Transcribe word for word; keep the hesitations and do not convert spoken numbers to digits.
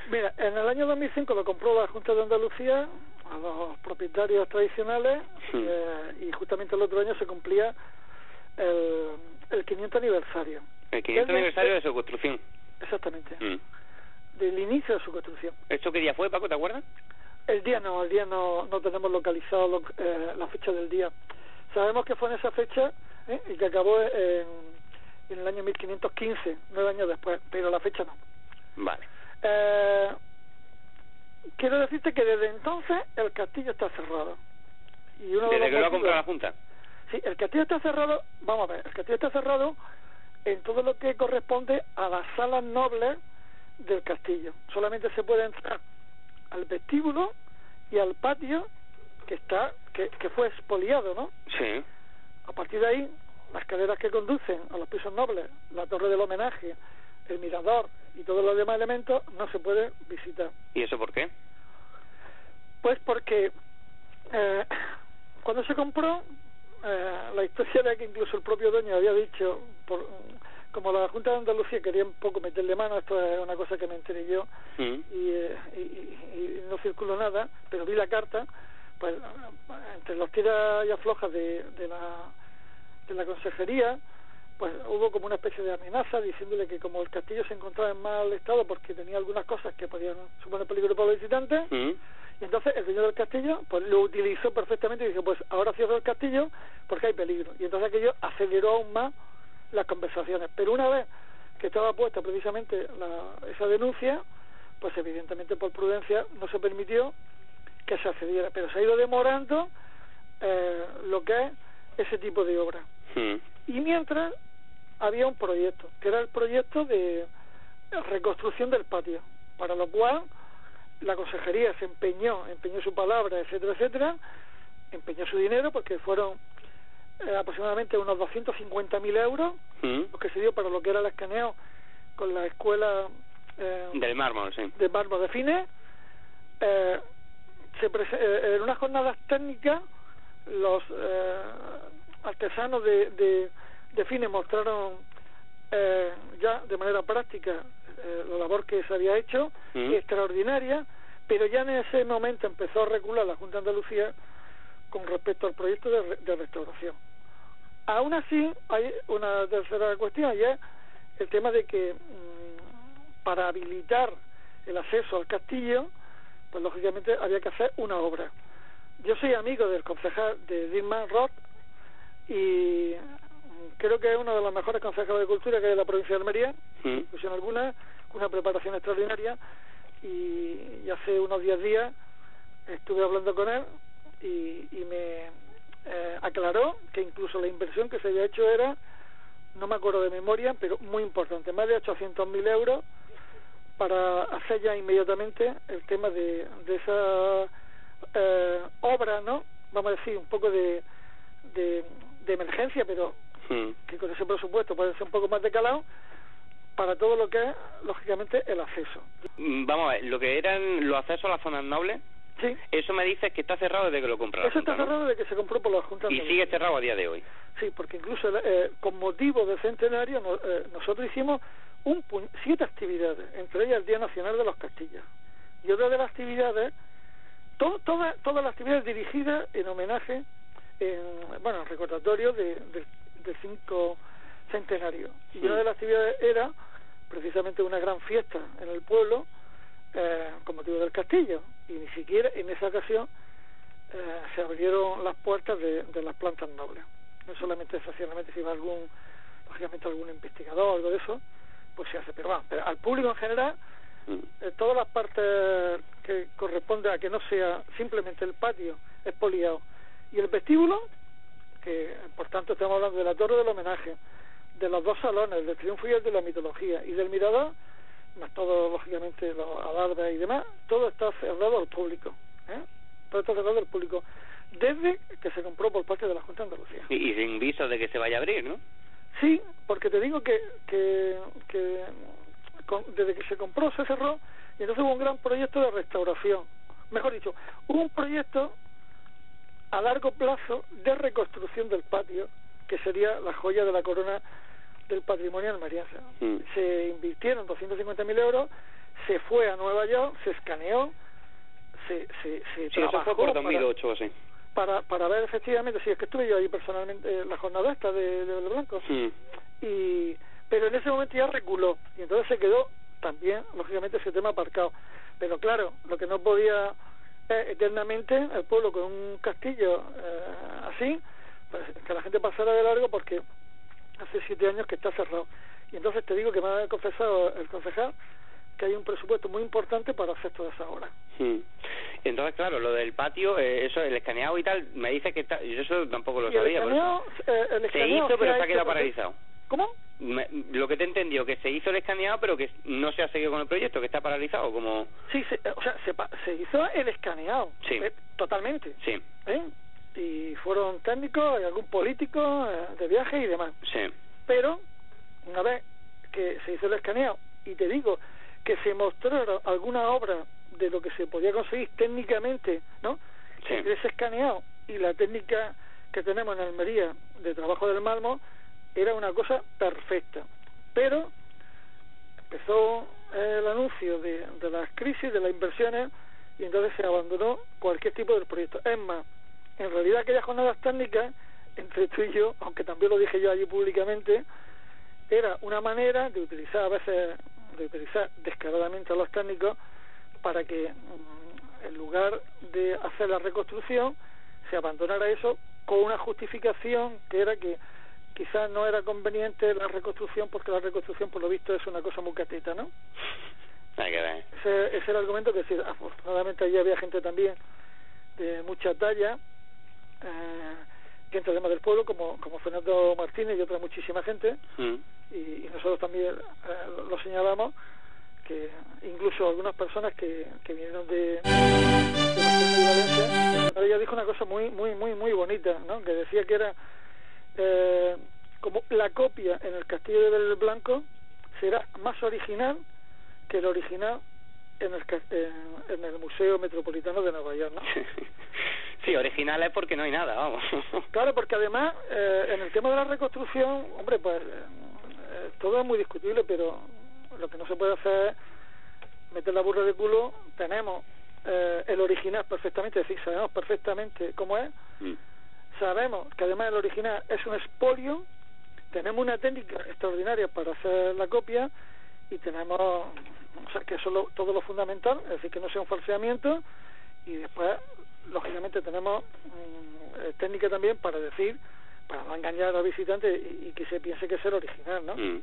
Mira, en el año dos mil cinco lo compró la Junta de Andalucía a los propietarios tradicionales sí. eh, y justamente el otro año se cumplía el, el quinientos aniversario. El quinientos aniversario de su construcción. Exactamente. Mm. Del inicio de su construcción. ¿Esto qué día fue, Paco, te acuerdas? El día no, el día no, no tenemos localizado lo, eh, la fecha del día. Sabemos que fue en esa fecha ¿eh? y que acabó en, en el año mil quinientos quince, nueve años después, pero la fecha no. Vale. Eh, quiero decirte que desde entonces el castillo está cerrado. Y uno ¿Desde de que lo ha comprado la Junta? Sí, el castillo está cerrado, vamos a ver, el castillo está cerrado en todo lo que corresponde a las salas nobles del castillo. Solamente se puede entrar al vestíbulo y al patio que está que, que fue expoliado, ¿no? Sí. A partir de ahí, las escaleras que conducen a los pisos nobles, la torre del homenaje, el mirador y todos los demás elementos no se puede visitar. ¿Y eso por qué? Pues porque eh, cuando se compró, eh, la historia era que incluso el propio dueño había dicho, por, como la Junta de Andalucía quería un poco meterle mano, esto es una cosa que me enteré yo, mm. y, eh, y, y, y no circuló nada, pero vi la carta, pues entre los tiras y aflojas de, de la de la consejería, pues hubo como una especie de amenaza diciéndole que como el castillo se encontraba en mal estado porque tenía algunas cosas que podían suponer peligro para los visitantes, mm. y entonces el dueño del castillo pues lo utilizó perfectamente y dijo, pues ahora cierro el castillo porque hay peligro, y entonces aquello aceleró aún más las conversaciones. Pero una vez que estaba puesta precisamente la, esa denuncia, pues evidentemente por prudencia no se permitió que se accediera, pero se ha ido demorando eh, lo que es ese tipo de obra. Mm. Y mientras había un proyecto, que era el proyecto de reconstrucción del patio, para lo cual la consejería se empeñó, empeñó su palabra, etcétera, etcétera, empeñó su dinero, porque fueron eh, aproximadamente unos doscientos cincuenta mil euros, mm. lo que se dio para lo que era el escaneo con la escuela eh, del mármol, sí. de mármol de Fines. Eh, se eh, en unas jornadas técnicas los eh, artesanos de, de, de Fines mostraron eh, ya de manera práctica eh, la labor que se había hecho, mm. extraordinaria, pero ya en ese momento empezó a recular la Junta de Andalucía con respecto al proyecto de, de restauración. Aún así hay una tercera cuestión, y es el tema de que mmm, para habilitar el acceso al castillo, pues lógicamente había que hacer una obra. Yo soy amigo del concejal de Dilma Roth y creo que es uno de los mejores concejales de cultura que hay en la provincia de Almería, mm. pues en alguna, con una preparación extraordinaria, y, y hace unos diez días estuve hablando con él y, y me eh, aclaró que incluso la inversión que se había hecho era, no me acuerdo de memoria, pero muy importante, más de ochocientos mil euros para hacer ya inmediatamente el tema de, de esa eh, obra, ¿no? Vamos a decir, un poco de, de, de emergencia, pero sí. que con ese presupuesto puede ser un poco más decalado para todo lo que es, lógicamente, el acceso. Vamos a ver, lo que eran los accesos a las zonas nobles, sí. eso me dices que está cerrado desde que lo compró la Eso Junta, está cerrado, ¿no? Desde que se compró por la Junta. Y sigue cerrado a día de hoy. Sí, porque incluso eh, con motivo del centenario no, eh, nosotros hicimos un pu siete actividades, entre ellas el Día Nacional de los Castillos. Y otra de las actividades, to todas todas las actividades dirigidas en homenaje, en, bueno, en recordatorio de, de, del cinco centenario. Y sí. una de las actividades era precisamente una gran fiesta en el pueblo eh, con motivo del castillo. Y ni siquiera en esa ocasión eh, se abrieron las puertas de, de las plantas nobles. No solamente excepcionalmente si va algún, lógicamente algún investigador o algo de eso, pues se hace, pero bueno, pero al público en general, eh, todas las partes que corresponde a que no sea simplemente el patio expoliado y el vestíbulo, que por tanto estamos hablando de la torre del homenaje, de los dos salones, del triunfo y el de la mitología, y del mirador, más todo lógicamente los alardes y demás, todo está cerrado al público, ¿eh? todo está cerrado al público desde que se compró por parte de la Junta de Andalucía. Y, y sin viso de que se vaya a abrir, ¿no? Sí, porque te digo que, que, que con, desde que se compró se cerró, y entonces hubo un gran proyecto de restauración. Mejor dicho, hubo un proyecto a largo plazo de reconstrucción del patio, que sería la joya de la corona del patrimonio almeriense. Mm. Se invirtieron doscientos cincuenta mil euros, se fue a Nueva York, se escaneó, se, se, se Sí, eso fue por dos mil ocho o así. Para, para ver efectivamente, si es que estuve yo ahí personalmente en la jornada esta de, de Blanco. Mm. Y, pero en ese momento ya reculó, y entonces se quedó también, lógicamente, ese tema aparcado. Pero claro, lo que no podía eh, eternamente el pueblo con un castillo eh, así, pues que la gente pasara de largo, porque hace siete años que está cerrado. Y entonces te digo que me ha confesado el concejal que hay un presupuesto muy importante para hacer toda esa obra. Hmm. Entonces, claro, lo del patio, eh, eso, el escaneado y tal, me dice que está, yo eso tampoco lo y sabía. El escaneado, eh, el se hizo, se pero se ha hecho quedado porque... paralizado. ¿Cómo? Me, lo que te entendió, que se hizo el escaneado, pero que no se ha seguido con el proyecto, que está paralizado, como... Sí, se, o sea, se, se hizo el escaneado, sí. eh, totalmente. Sí. ¿Eh? Y fueron técnicos y algún político eh, de viaje y demás. Sí. Pero, una vez que se hizo el escaneado, y te digo que se mostraron alguna obra de lo que se podía conseguir técnicamente, ¿no? Sí. Entre ese escaneado y la técnica que tenemos en Almería de trabajo del mármol, era una cosa perfecta. Pero empezó el anuncio de, de las crisis, de las inversiones, y entonces se abandonó cualquier tipo de proyecto. Es más, en realidad aquellas jornadas técnicas, entre tú y yo, aunque también lo dije yo allí públicamente, era una manera de utilizar a veces, de utilizar descaradamente a los técnicos para que mmm, en lugar de hacer la reconstrucción se abandonara eso con una justificación que era que quizás no era conveniente la reconstrucción porque la reconstrucción por lo visto es una cosa muy catita, ¿no? Hay que ver. Ese, ese era el argumento que sí, afortunadamente allí había gente también de mucha talla, eh, gente además del pueblo como, como Fernando Martínez y otra muchísima gente, mm. y, y nosotros también eh, lo, lo señalamos, que incluso algunas personas que, que vinieron de, de Valencia, ella dijo una cosa muy muy muy muy bonita, ¿no? Que decía que era eh, como la copia en el castillo de Belel Blanco será más original que el original en el en, en el Museo Metropolitano de Nueva York, ¿no? Sí, original es porque no hay nada, vamos. Claro, porque además eh, en el tema de la reconstrucción, hombre, pues eh, todo es muy discutible, pero lo que no se puede hacer es meter la burra de culo. Tenemos eh, el original perfectamente, es decir, sabemos perfectamente cómo es, mm. sabemos que además el original es un expolio, tenemos una técnica extraordinaria para hacer la copia y tenemos, o sea, que eso es lo, todo lo fundamental, es decir, que no sea un falseamiento, y después lógicamente tenemos mmm, técnica también para decir, para no engañar al visitante y, y que se piense que es el original, ¿no? Mm.